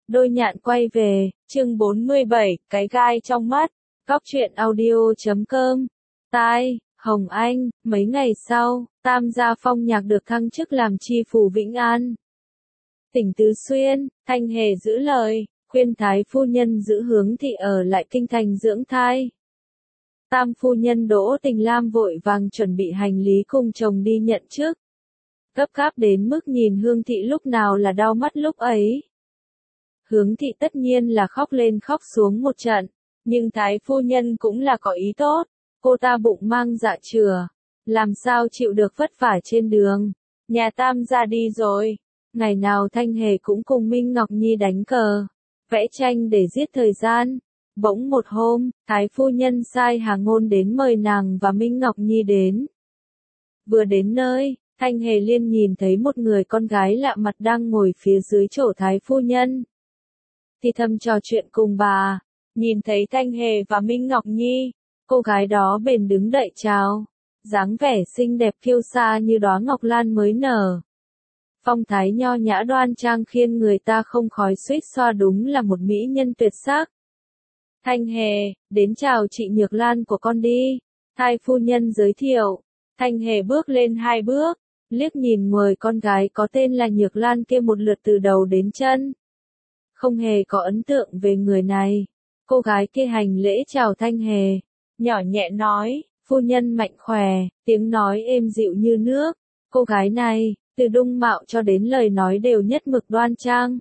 Đôi nhạn quay về, chương 47, cái gai trong mắt, góc truyện audio.com. Tai, Hồng Anh, mấy ngày sau, Tam Gia Phong Nhạc được thăng chức làm chi phủ Vĩnh An. Tỉnh Tứ Xuyên, Thanh Hề giữ lời, khuyên Thái phu nhân giữ Hướng thị ở lại kinh thành dưỡng thai. Tam phu nhân Đỗ Tình Lam vội vàng chuẩn bị hành lý cùng chồng đi nhận chức. Gấp gáp đến mức nhìn Hướng thị lúc nào là đau mắt lúc ấy. Hướng thị tất nhiên là khóc lên khóc xuống một trận, nhưng Thái phu nhân cũng là có ý tốt, cô ta bụng mang dạ chửa, làm sao chịu được vất vả trên đường. Nhà Tam gia đi rồi, ngày nào Thanh Hề cũng cùng Minh Ngọc Nhi đánh cờ, vẽ tranh để giết thời gian. Bỗng một hôm, Thái phu nhân sai Hà Ngôn đến mời nàng và Minh Ngọc Nhi đến. Vừa đến nơi, Thanh Hề liền nhìn thấy một người con gái lạ mặt đang ngồi phía dưới chỗ Thái phu nhân. Thì thầm trò chuyện cùng bà, nhìn thấy Thanh Hề và Minh Ngọc Nhi, cô gái đó bền đứng đậy chào, dáng vẻ xinh đẹp kiêu sa như đóa ngọc lan mới nở. Phong thái nho nhã đoan trang khiến người ta không khỏi suýt xoa, đúng là một mỹ nhân tuyệt sắc. Thanh Hề, đến chào chị Nhược Lan của con đi, Thái phu nhân giới thiệu. Thanh Hề bước lên 2 bước, liếc nhìn người con gái có tên là Nhược Lan kia một lượt từ đầu đến chân. Không hề có ấn tượng về người này. Cô gái kia hành lễ chào Thanh Hề, nhỏ nhẹ nói, phu nhân mạnh khỏe, tiếng nói êm dịu như nước. Cô gái này, từ dung mạo cho đến lời nói đều nhất mực đoan trang,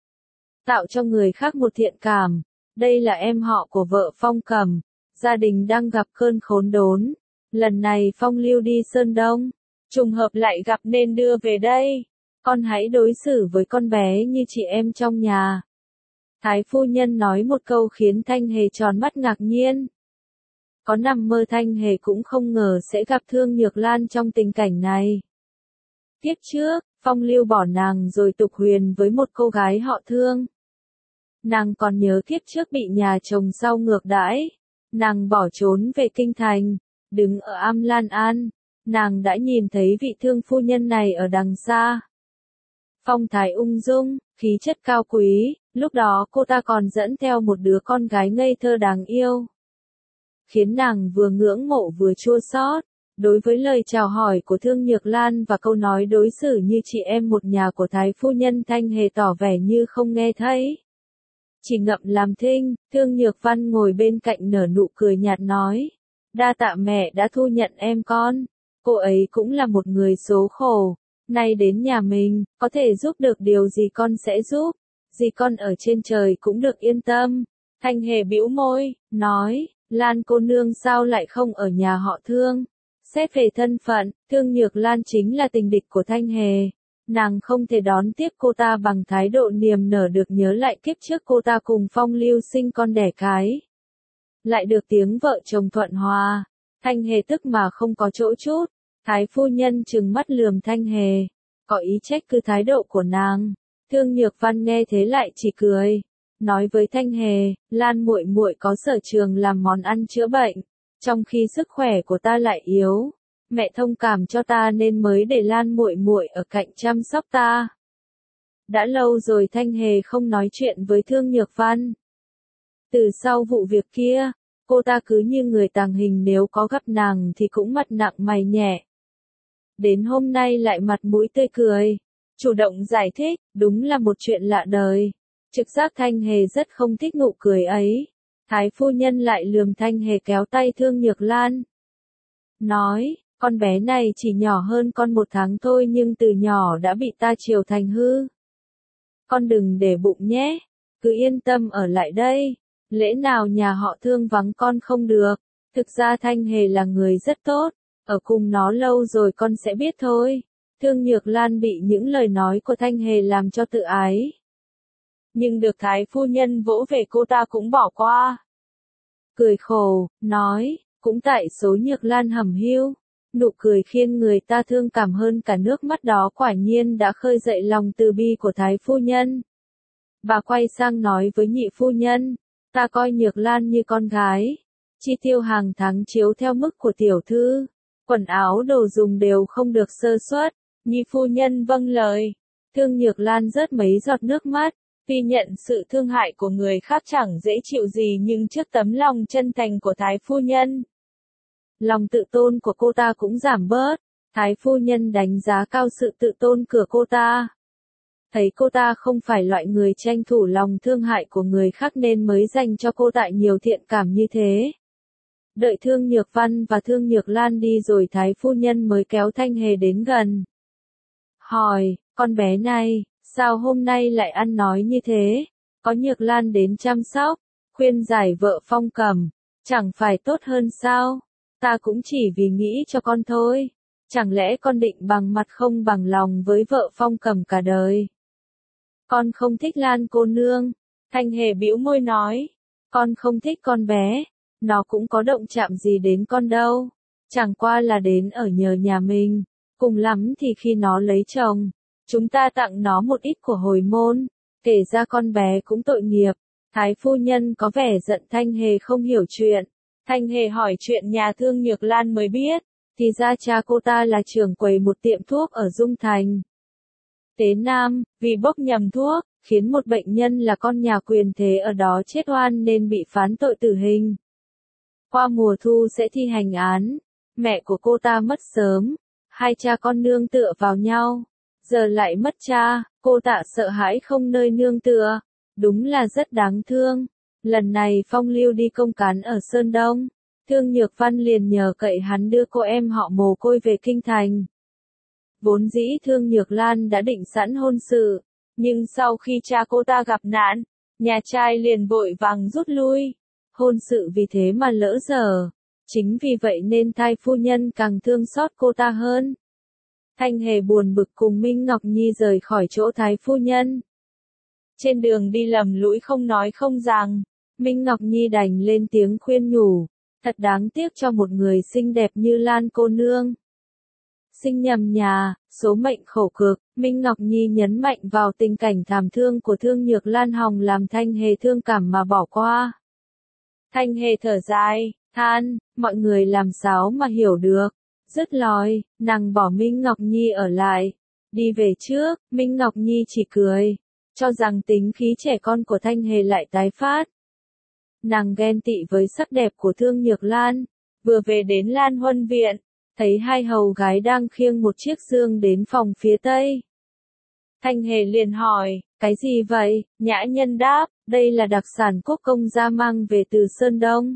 tạo cho người khác một thiện cảm. Đây là em họ của vợ Phong Cẩm, gia đình đang gặp cơn khốn đốn. Lần này Phong lưu đi Sơn Đông, trùng hợp lại gặp nên đưa về đây. Con hãy đối xử với con bé như chị em trong nhà. Thái phu nhân nói một câu khiến Thanh Hề tròn mắt ngạc nhiên. Có nằm mơ Thanh Hề cũng không ngờ sẽ gặp Thương Nhược Lan trong tình cảnh này. Tiếp trước, Phong lưu bỏ nàng rồi tục huyền với một cô gái họ Thương. Nàng còn nhớ kiếp trước bị nhà chồng sau ngược đãi. Nàng bỏ trốn về kinh thành, đứng ở Am Lan An. Nàng đã nhìn thấy vị Thương phu nhân này ở đằng xa. Phong thái ung dung, khí chất cao quý, lúc đó cô ta còn dẫn theo một đứa con gái ngây thơ đáng yêu. Khiến nàng vừa ngưỡng mộ vừa chua xót. Đối với lời chào hỏi của Thương Nhược Lan và câu nói đối xử như chị em một nhà của Thái phu nhân, Thanh Hề tỏ vẻ như không nghe thấy. Chỉ ngậm làm thinh. Thương Nhược Văn ngồi bên cạnh nở nụ cười nhạt nói, đa tạ mẹ đã thu nhận em con. Cô ấy cũng là một người số khổ. Nay đến nhà mình, có thể giúp được điều gì con sẽ giúp. Dì con ở trên trời cũng được yên tâm. Thanh Hề bĩu môi, nói, Lan cô nương sao lại không ở nhà họ Thương. Xét về thân phận, Thương Nhược Lan chính là tình địch của Thanh Hề. Nàng không thể đón tiếp cô ta bằng thái độ niềm nở, được nhớ lại kiếp trước cô ta cùng Phong lưu sinh con đẻ cái. Lại được tiếng vợ chồng thuận hòa. Thanh Hề tức mà không có chỗ chút. Thái phu nhân trừng mắt lườm Thanh Hề, có ý trách cứ thái độ của nàng. Thương Nhược Văn nghe thế lại chỉ cười, nói với Thanh Hề, Lan muội muội có sở trường làm món ăn chữa bệnh, trong khi sức khỏe của ta lại yếu, mẹ thông cảm cho ta nên mới để Lan muội muội ở cạnh chăm sóc ta. Đã lâu rồi Thanh Hề không nói chuyện với Thương Nhược Văn. Từ sau vụ việc kia, cô ta cứ như người tàng hình, nếu có gặp nàng thì cũng mặt nặng mày nhẹ. Đến hôm nay lại mặt mũi tươi cười, chủ động giải thích, đúng là một chuyện lạ đời. Trực giác Thanh Hề rất không thích nụ cười ấy. Thái phu nhân lại lườm Thanh Hề, kéo tay Thương Nhược Lan. Nói, con bé này chỉ nhỏ hơn con 1 tháng thôi nhưng từ nhỏ đã bị ta chiều thành hư. Con đừng để bụng nhé, cứ yên tâm ở lại đây. Lẽ nào nhà họ Thương vắng con không được. Thực ra Thanh Hề là người rất tốt, ở cùng nó lâu rồi con sẽ biết thôi. Thương Nhược Lan bị những lời nói của Thanh Hề làm cho tự ái. Nhưng được Thái phu nhân vỗ về cô ta cũng bỏ qua. Cười khổ, nói, cũng tại số Nhược Lan hẩm hiu. Nụ cười khiến người ta thương cảm hơn cả nước mắt đó quả nhiên đã khơi dậy lòng từ bi của Thái phu nhân. Bà quay sang nói với nhị phu nhân, ta coi Nhược Lan như con gái. Chi tiêu hàng tháng chiếu theo mức của tiểu thư. Quần áo đồ dùng đều không được sơ suất. Nhị phu nhân vâng lời. Thương Nhược Lan rớt mấy giọt nước mắt. Tuy nhận sự thương hại của người khác chẳng dễ chịu gì nhưng trước tấm lòng chân thành của Thái phu nhân, lòng tự tôn của cô ta cũng giảm bớt. Thái phu nhân đánh giá cao sự tự tôn của cô ta. Thấy cô ta không phải loại người tranh thủ lòng thương hại của người khác nên mới dành cho cô ta nhiều thiện cảm như thế. Đợi Thương Nhược Văn và Thương Nhược Lan đi rồi Thái phu nhân mới kéo Thanh Hề đến gần. Hỏi, con bé này, sao hôm nay lại ăn nói như thế? Có Nhược Lan đến chăm sóc, khuyên giải vợ Phong Cầm, chẳng phải tốt hơn sao? Ta cũng chỉ vì nghĩ cho con thôi. Chẳng lẽ con định bằng mặt không bằng lòng với vợ Phong Cầm cả đời? Con không thích Lan cô nương. Thanh Hề bĩu môi nói. Con không thích con bé. Nó cũng có động chạm gì đến con đâu. Chẳng qua là đến ở nhờ nhà mình. Cùng lắm thì khi nó lấy chồng, chúng ta tặng nó một ít của hồi môn. Kể ra con bé cũng tội nghiệp. Thái phu nhân có vẻ giận Thanh Hề không hiểu chuyện. Thanh Hề hỏi chuyện nhà Thương Nhược Lan mới biết. Thì ra cha cô ta là trưởng quầy một tiệm thuốc ở Dung Thành. Tế Nam, vì bốc nhầm thuốc, khiến một bệnh nhân là con nhà quyền thế ở đó chết oan nên bị phán tội tử hình. Qua mùa thu sẽ thi hành án. Mẹ của cô ta mất sớm. Hai cha con nương tựa vào nhau. Giờ lại mất cha, cô ta sợ hãi không nơi nương tựa. Đúng là rất đáng thương. Lần này Phong Lưu đi công cán ở Sơn Đông. Thương Nhược Văn liền nhờ cậy hắn đưa cô em họ Mồ Côi về Kinh Thành. Vốn dĩ Thương Nhược Lan đã định sẵn hôn sự, nhưng sau khi cha cô ta gặp nạn, nhà trai liền vội vàng rút lui. Hôn sự vì thế mà lỡ dở. Chính vì vậy nên Thái phu nhân càng thương xót cô ta hơn. Thanh Hề buồn bực cùng Minh Ngọc Nhi rời khỏi chỗ Thái phu nhân. Trên đường đi lầm lũi không nói không rằng, Minh Ngọc Nhi đành lên tiếng khuyên nhủ. Thật đáng tiếc cho một người xinh đẹp như Lan cô nương. Sinh nhầm nhà, số mệnh khổ cực, Minh Ngọc Nhi nhấn mạnh vào tình cảnh thảm thương của Thương Nhược Lan hòng làm Thanh Hề thương cảm mà bỏ qua. Thanh Hề thở dài, than, mọi người làm sao mà hiểu được. Dứt lời, nàng bỏ Minh Ngọc Nhi ở lại. Đi về trước, Minh Ngọc Nhi chỉ cười, cho rằng tính khí trẻ con của Thanh Hề lại tái phát. Nàng ghen tị với sắc đẹp của Thương Nhược Lan, vừa về đến Lan Huân Viện, thấy hai hầu gái đang khiêng một chiếc giường đến phòng phía tây. Thanh Hề liền hỏi, cái gì vậy? Nhã nhân đáp, đây là đặc sản Quốc công gia mang về từ Sơn Đông.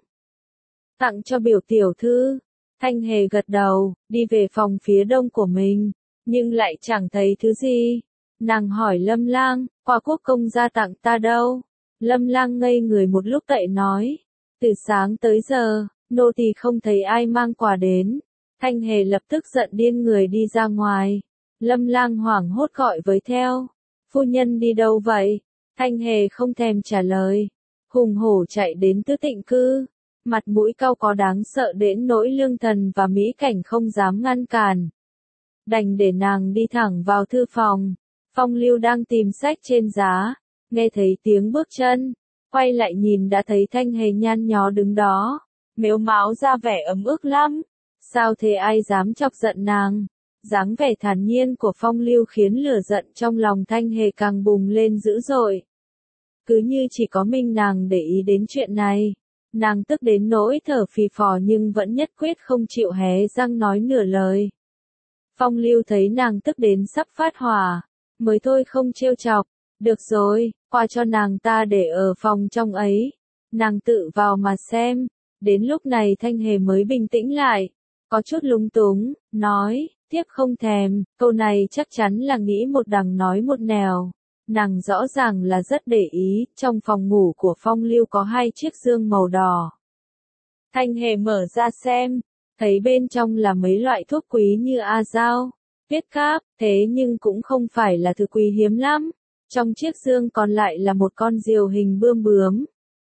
Tặng cho biểu tiểu thư. Thanh Hề gật đầu, đi về phòng phía đông của mình, nhưng lại chẳng thấy thứ gì. Nàng hỏi Lâm Lang, quà Quốc công gia tặng ta đâu? Lâm Lang ngây người một lúc cậy nói, từ sáng tới giờ, nô tỳ không thấy ai mang quà đến. Thanh Hề lập tức giận điên người đi ra ngoài. Lâm Lang hoảng hốt gọi với theo, phu nhân đi đâu vậy? Thanh Hề không thèm trả lời, hùng hổ chạy đến Tứ Tịnh Cư, mặt mũi cau có đáng sợ đến nỗi Lương Thần và Mỹ Cảnh không dám ngăn cản. Đành để nàng đi thẳng vào thư phòng. Phong Lưu đang tìm sách trên giá, nghe thấy tiếng bước chân, quay lại nhìn đã thấy Thanh Hề nhăn nhó đứng đó, mếu máo ra vẻ ấm ức lắm. Sao thế, ai dám chọc giận nàng? Dáng vẻ thản nhiên của Phong Lưu khiến lửa giận trong lòng Thanh Hề càng bùng lên dữ dội. Cứ như chỉ có mình nàng để ý đến chuyện này. Nàng tức đến nỗi thở phì phò nhưng vẫn nhất quyết không chịu hé răng nói nửa lời. Phong Lưu thấy nàng tức đến sắp phát hỏa, mới thôi không trêu chọc. Được rồi, qua cho nàng ta để ở phòng trong ấy. Nàng tự vào mà xem. Đến lúc này Thanh Hề mới bình tĩnh lại. Có chút lúng túng, nói, tiếp không thèm. Câu này chắc chắn là nghĩ một đằng nói một nẻo. Nàng rõ ràng là rất để ý. Trong phòng ngủ của Phong Lưu có hai chiếc giường màu đỏ. Thanh Hề mở ra xem. Thấy bên trong là mấy loại thuốc quý như a dao, huyết cáp. Thế nhưng cũng không phải là thứ quý hiếm lắm. Trong chiếc giường còn lại là một con diều hình bươm bướm.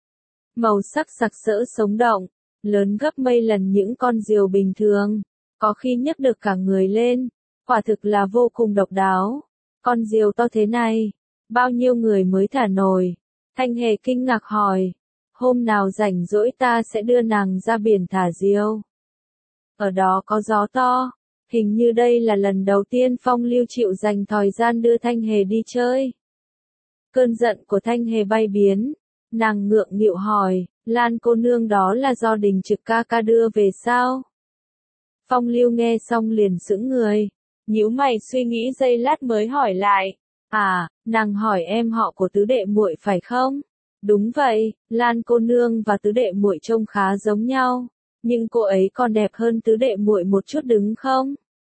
Màu sắc sặc sỡ sống động, lớn gấp mấy lần những con diều bình thường, có khi nhấc được cả người lên, quả thực là vô cùng độc đáo. Con diều to thế này, bao nhiêu người mới thả nổi? Thanh Hề kinh ngạc hỏi, hôm nào rảnh rỗi ta sẽ đưa nàng ra biển thả diều. Ở đó có gió to, hình như đây là lần đầu tiên Phong Lưu chịu dành thời gian đưa Thanh Hề đi chơi. Cơn giận của Thanh Hề bay biến, nàng ngượng nghịu hỏi, Lan cô nương đó là do Đình Trực ca ca đưa về sao? Phong Lưu nghe xong liền sững người, nhíu mày suy nghĩ giây lát mới hỏi lại, à, nàng hỏi em họ của tứ đệ muội phải không? Đúng vậy, Lan cô nương và tứ đệ muội trông khá giống nhau, nhưng cô ấy còn đẹp hơn tứ đệ muội một chút đúng không?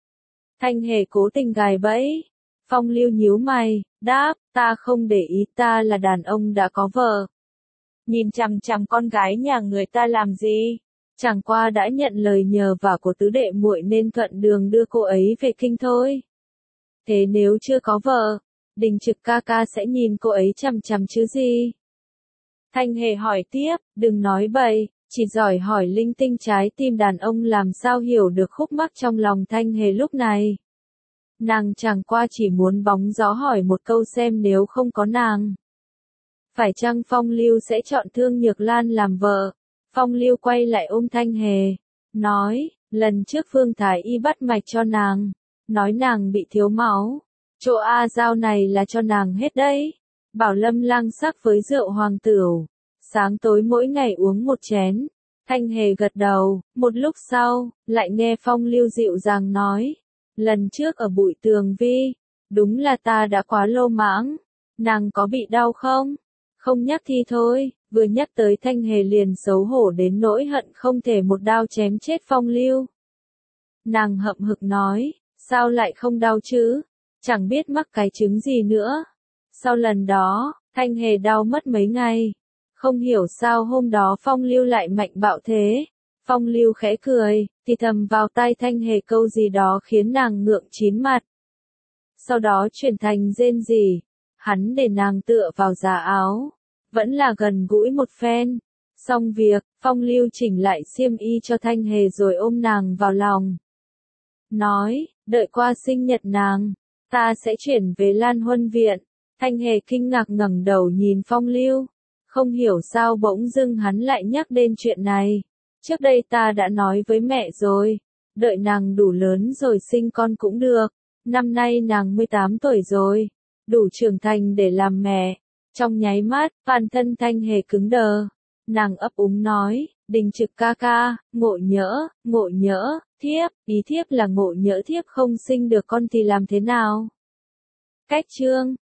Thanh Hề cố tình gài bẫy. Phong Lưu nhíu mày, đáp, ta không để ý, ta là đàn ông đã có vợ. Nhìn chằm chằm con gái nhà người ta làm gì? Chẳng qua đã nhận lời nhờ vả của tứ đệ muội nên thuận đường đưa cô ấy về kinh thôi. Thế nếu chưa có vợ, Đình Trực ca ca sẽ nhìn cô ấy chằm chằm chứ gì? Thanh Hề hỏi tiếp, đừng nói bậy, chỉ giỏi hỏi linh tinh trái tim đàn ông làm sao hiểu được khúc mắc trong lòng Thanh Hề lúc này. Nàng chẳng qua chỉ muốn bóng gió hỏi một câu xem nếu không có nàng, phải chăng Phong Lưu sẽ chọn Thương Nhược Lan làm vợ? Phong Lưu quay lại ôm Thanh Hề, nói, lần trước Phương Thái Y bắt mạch cho nàng, nói nàng bị thiếu máu, chỗ A Giao này là cho nàng hết đấy. Bảo Lâm lang sắc với rượu hoàng tửu, sáng tối mỗi ngày uống một chén. Thanh Hề gật đầu, một lúc sau, lại nghe Phong Lưu dịu dàng nói, lần trước ở Bụi Tường Vi, đúng là ta đã quá lô mãng, nàng có bị đau không? Không nhắc thì thôi, vừa nhắc tới Thanh Hề liền xấu hổ đến nỗi hận không thể một đao chém chết Phong Lưu. Nàng hậm hực nói, sao lại không đau chứ? Chẳng biết mắc cái chứng gì nữa. Sau lần đó, Thanh Hề đau mất mấy ngày. Không hiểu sao hôm đó Phong Lưu lại mạnh bạo thế. Phong Lưu khẽ cười, thì thầm vào tai Thanh Hề câu gì đó khiến nàng ngượng chín mặt. Sau đó chuyển thành rên rỉ. Hắn để nàng tựa vào giá áo. Vẫn là gần gũi một phen. Xong việc, Phong Lưu chỉnh lại xiêm y cho Thanh Hề rồi ôm nàng vào lòng. Nói, đợi qua sinh nhật nàng, ta sẽ chuyển về Lan Huân Viện. Thanh Hề kinh ngạc ngẩng đầu nhìn Phong Lưu. Không hiểu sao bỗng dưng hắn lại nhắc đến chuyện này. Trước đây ta đã nói với mẹ rồi. Đợi nàng đủ lớn rồi sinh con cũng được. Năm nay nàng 18 tuổi rồi. Đủ trưởng thành để làm mẹ. Trong nháy mắt, toàn thân Thanh Hề cứng đờ. Nàng ấp úng nói, Đình Trực ca ca, ngộ nhỡ, thiếp, ý thiếp là ngộ nhỡ thiếp không sinh được con thì làm thế nào? Cách chương